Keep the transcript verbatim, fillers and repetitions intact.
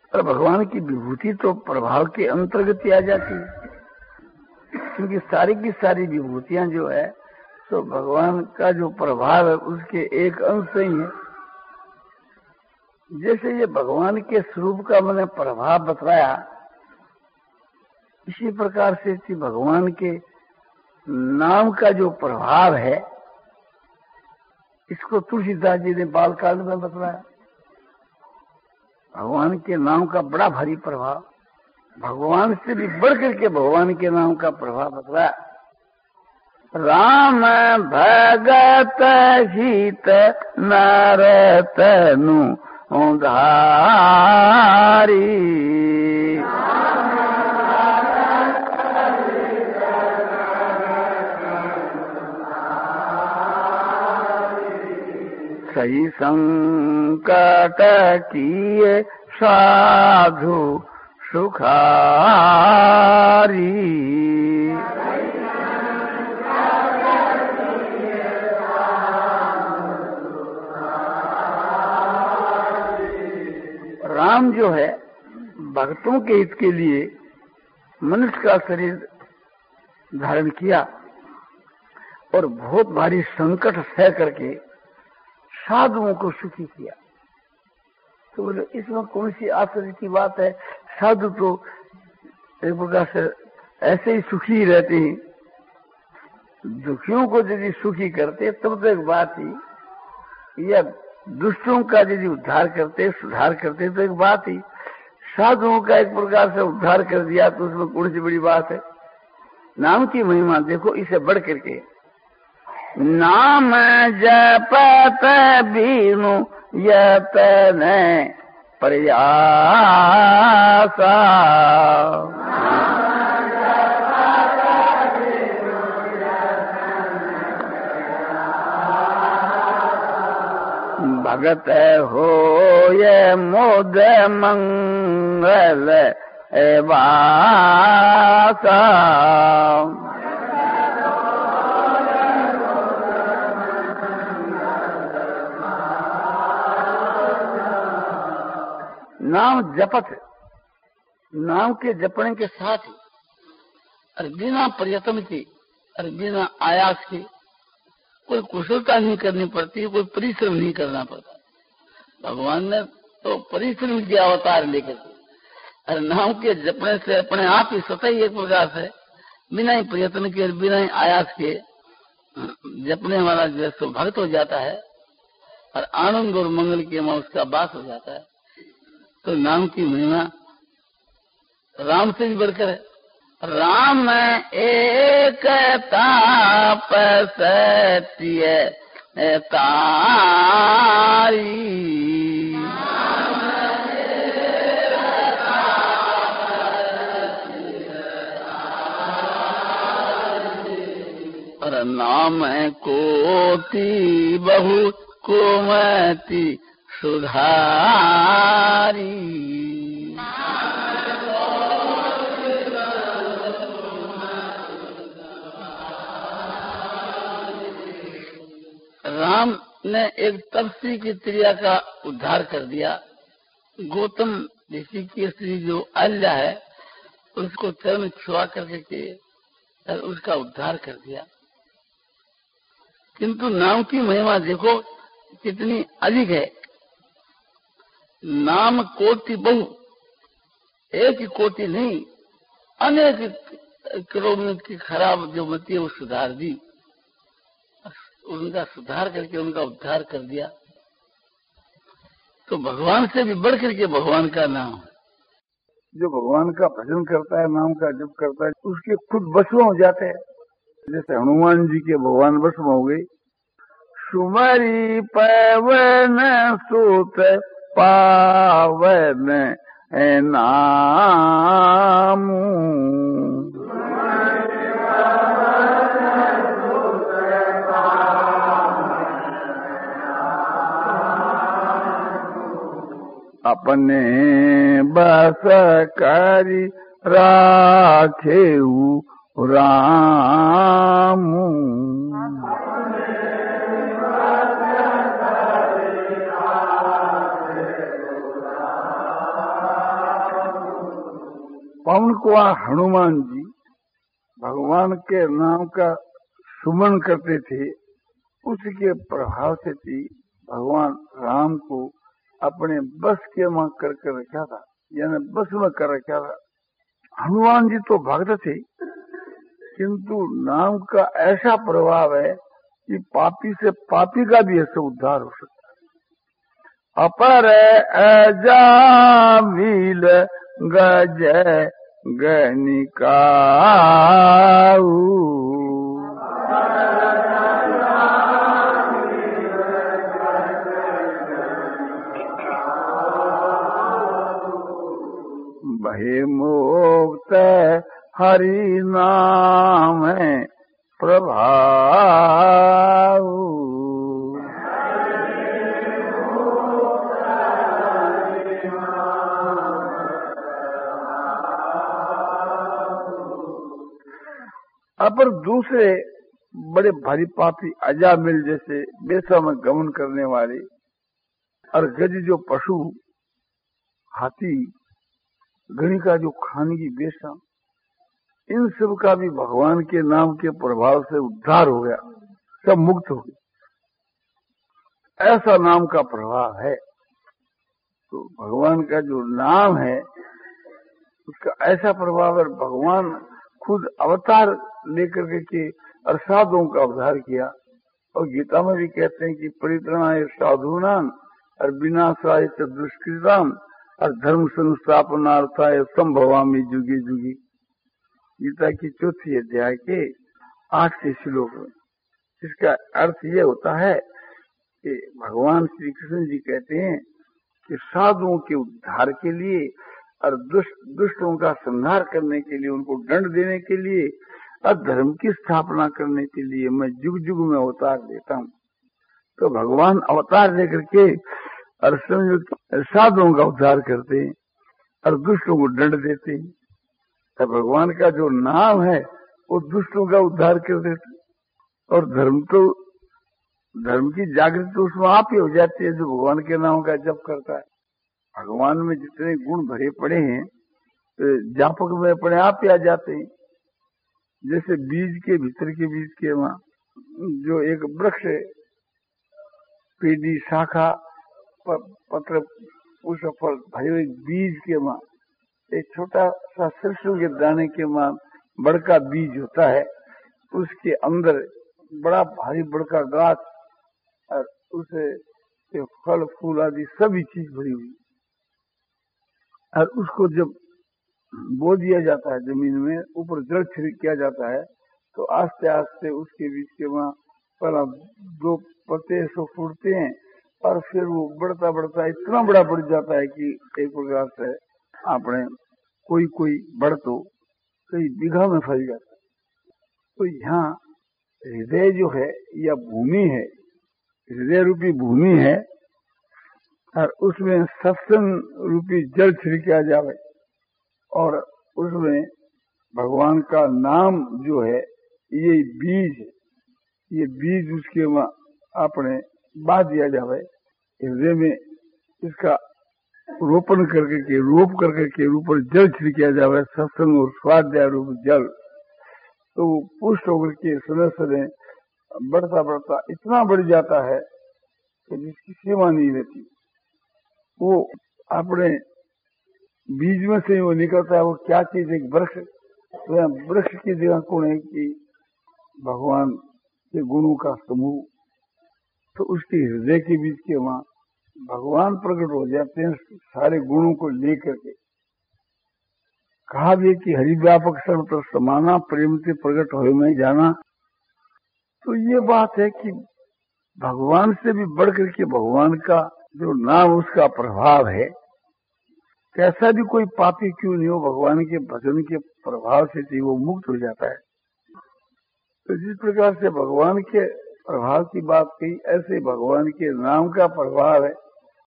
और भगवान की विभूति तो प्रभाव के अंतर्गत ही आ जाती है, क्योंकि सारी की सारी विभूतियां जो है तो भगवान का जो प्रभाव है उसके एक अंश ही है। जैसे ये भगवान के स्वरूप का मैंने प्रभाव बतलाया, इसी प्रकार से कि भगवान के नाम का जो प्रभाव है इसको तुलसीदास जी ने बालकांड में बतलाया। भगवान के नाम का बड़ा भारी प्रभाव, भगवान से भी बढ़कर के भगवान के नाम का प्रभाव बतलाया। राम भगत हित नरतनु धारी, सही संकट किए साधु सुखारी, राम जो है भक्तों के हित के लिए मनुष्य का शरीर धारण किया और बहुत भारी संकट सह करके साधुओं को सुखी किया। तो बोले इसमें कौन सी आश्चर्य की बात है, साधु तो एक प्रकार से ऐसे ही सुखी रहते हैं, दुखियों को यदि सुखी करते तब तो एक बात ही, या दुष्टों का यदि उद्धार करते सुधार करते तो एक बात ही, साधुओं का एक प्रकार से उद्धार कर दिया तो उसमें कौन सी बड़ी बात है। नाम की महिमा देखो, इसे बढ़ करके नाम जपत बीनु यतन प्रयासा, भगत हो ये मोद मंगल वासा, नाम जपत, नाम के जपने के साथ ही और बिना प्रयत्न के और बिना आयास के, कोई कुशलता नहीं करनी पड़ती, कोई परिश्रम नहीं करना पड़ता। भगवान ने तो परिश्रम किया अवतार लेकर के, और नाम के जपने से अपने आप ही स्वतः ही एक प्रकार से बिना ही प्रयत्न के बिना ही आयास के जपने वाला जो है सो भक्त हो जाता है और आनंद और मंगल के में उसका वास हो जाता है। तो नाम की महिमा राम से भी बढ़कर है। राम एक ताप सत्य तारी, और नाम कोटि बहु कुमति सुधारी, राम ने एक तपस्वी की त्रिया का उद्धार कर दिया। गौतम ऋषि की स्त्री जो अल्ला है उसको चरण छुआ करके और उसका उद्धार कर दिया। किंतु नाम की महिमा देखो कितनी अधिक है। नाम कोटि बहु, एक ही कोटि नहीं, अनेक करोड़ों की खराब जो मती है वो सुधार दी, उनका सुधार करके उनका उद्धार कर दिया। तो भगवान से भी बढ़ करके भगवान का नाम है। जो भगवान का भजन करता है, नाम का जप करता है, उसके खुद भस्म हो जाते हैं। जैसे हनुमान जी के भगवान भस्म हो गए। सुमरी पवन सुत पावन नाम, अपने बस करी राखेऊ राम, पवन कुमार हनुमान जी भगवान के नाम का सुमन करते थे, उसके प्रभाव से थी भगवान राम को अपने बस के में कर कर रखा था, यानी बस में कर रखा था। हनुमान जी तो भक्त थे, किंतु नाम का ऐसा प्रभाव है कि पापी से पापी का भी ऐसे उद्धार हो सकता है। अपर अजामिल गज गनिका बहे मुक्त हरि नाम प्रभाव। अपर दूसरे बड़े भारी पापी अजामिल जैसे बेसा में गमन करने वाले और गज जो पशु, हाथी, गणिका जो खानगी बेसा, इन सब का भी भगवान के नाम के प्रभाव से उद्धार हो गया, सब मुक्त हो गए। ऐसा नाम का प्रभाव है। तो भगवान का जो नाम है उसका ऐसा प्रभाव है। भगवान खुद अवतार लेकर के और साधुओं का अवतार किया, और गीता में भी कहते हैं कि परित्राणाय साधूनां और विनाशाय च दुष्कृतां और धर्म संस्थापनार्थाय संभवामि जुगे जुगे। गीता की चौथी अध्याय के आठवें श्लोक में इसका अर्थ ये होता है कि भगवान श्री कृष्ण जी कहते हैं कि साधुओं के उद्धार के लिए और दुष्ट दुष्टों का संहार करने के लिए, उनको दंड देने के लिए और धर्म की स्थापना करने के लिए मैं जुग जुग में अवतार देता हूँ। तो भगवान अवतार लेकर के और साधुओं का उद्धार करते हैं और दुष्टों को दंड देते हैं। तो भगवान का जो नाम है वो दुष्टों का उद्धार कर देते, और धर्म तो धर्म की जागृति तो उसमें आप ही हो जाती है जो भगवान के नाम का जप करता है। भगवान में जितने गुण भरे पड़े हैं जापक में अपने आप ही आ जाते हैं। जैसे बीज के भीतर के बीज के वहां जो एक वृक्ष है, पेड़ी, शाखा, पत्र, उस फल भरे हुए बीज के वहां एक छोटा सा सरसों के दाने के वहां बड़का बीज होता है, उसके अंदर बड़ा भारी बड़का गाछ और उसे फल फूल आदि सभी चीज भरी हुई, और उसको जब बो दिया जाता है जमीन में, ऊपर जल छिड़क किया जाता है, तो आस्ते आस्ते उसके बीच के वहां पहला दो पत्ते सो फूटते हैं और फिर वो बढ़ता बढ़ता इतना बड़ा बढ़ जाता है कि एक प्रकार से आपने कोई कोई बढ़ तो कई बीघा में फैल जाता है। तो यहाँ हृदय जो है या भूमि है, हृदय रूपी भूमि है, और उसमें सत्संग रूपी जल छिड़का जावे और उसमें भगवान का नाम जो है ये बीज, ये बीज उसके अपने बा दिया जावे हृदय में, इसका रोपण करके के रोप करके के ऊपर जल छिड़किया जावे, सत्संग और स्वाध्याय रूप जल, तो वो पुष्ट होकर के समय समय बढ़ता बढ़ता इतना बढ़ जाता है कि जिसकी सीमा नहीं रहती। वो अपने बीज में से वो निकलता है। वो क्या चीज, एक वृक्ष, तो वृक्ष की जगह कौन है कि भगवान के गुणों का समूह, तो उसके हृदय के बीच के वहां भगवान प्रकट हो जाते हैं सारे गुणों को लेकर के। कहा भी कि हरिव्यापक सर्वत्र समाना प्रेम से प्रकट हो में जाना। तो ये बात है कि भगवान से भी बढ़कर के भगवान का जो नाम, उसका प्रभाव है। कैसा भी कोई पापी क्यों नहीं हो, भगवान के भजन के प्रभाव से वो मुक्त हो जाता है। तो जिस प्रकार से भगवान के प्रभाव की बात कही, ऐसे भगवान के नाम का प्रभाव है।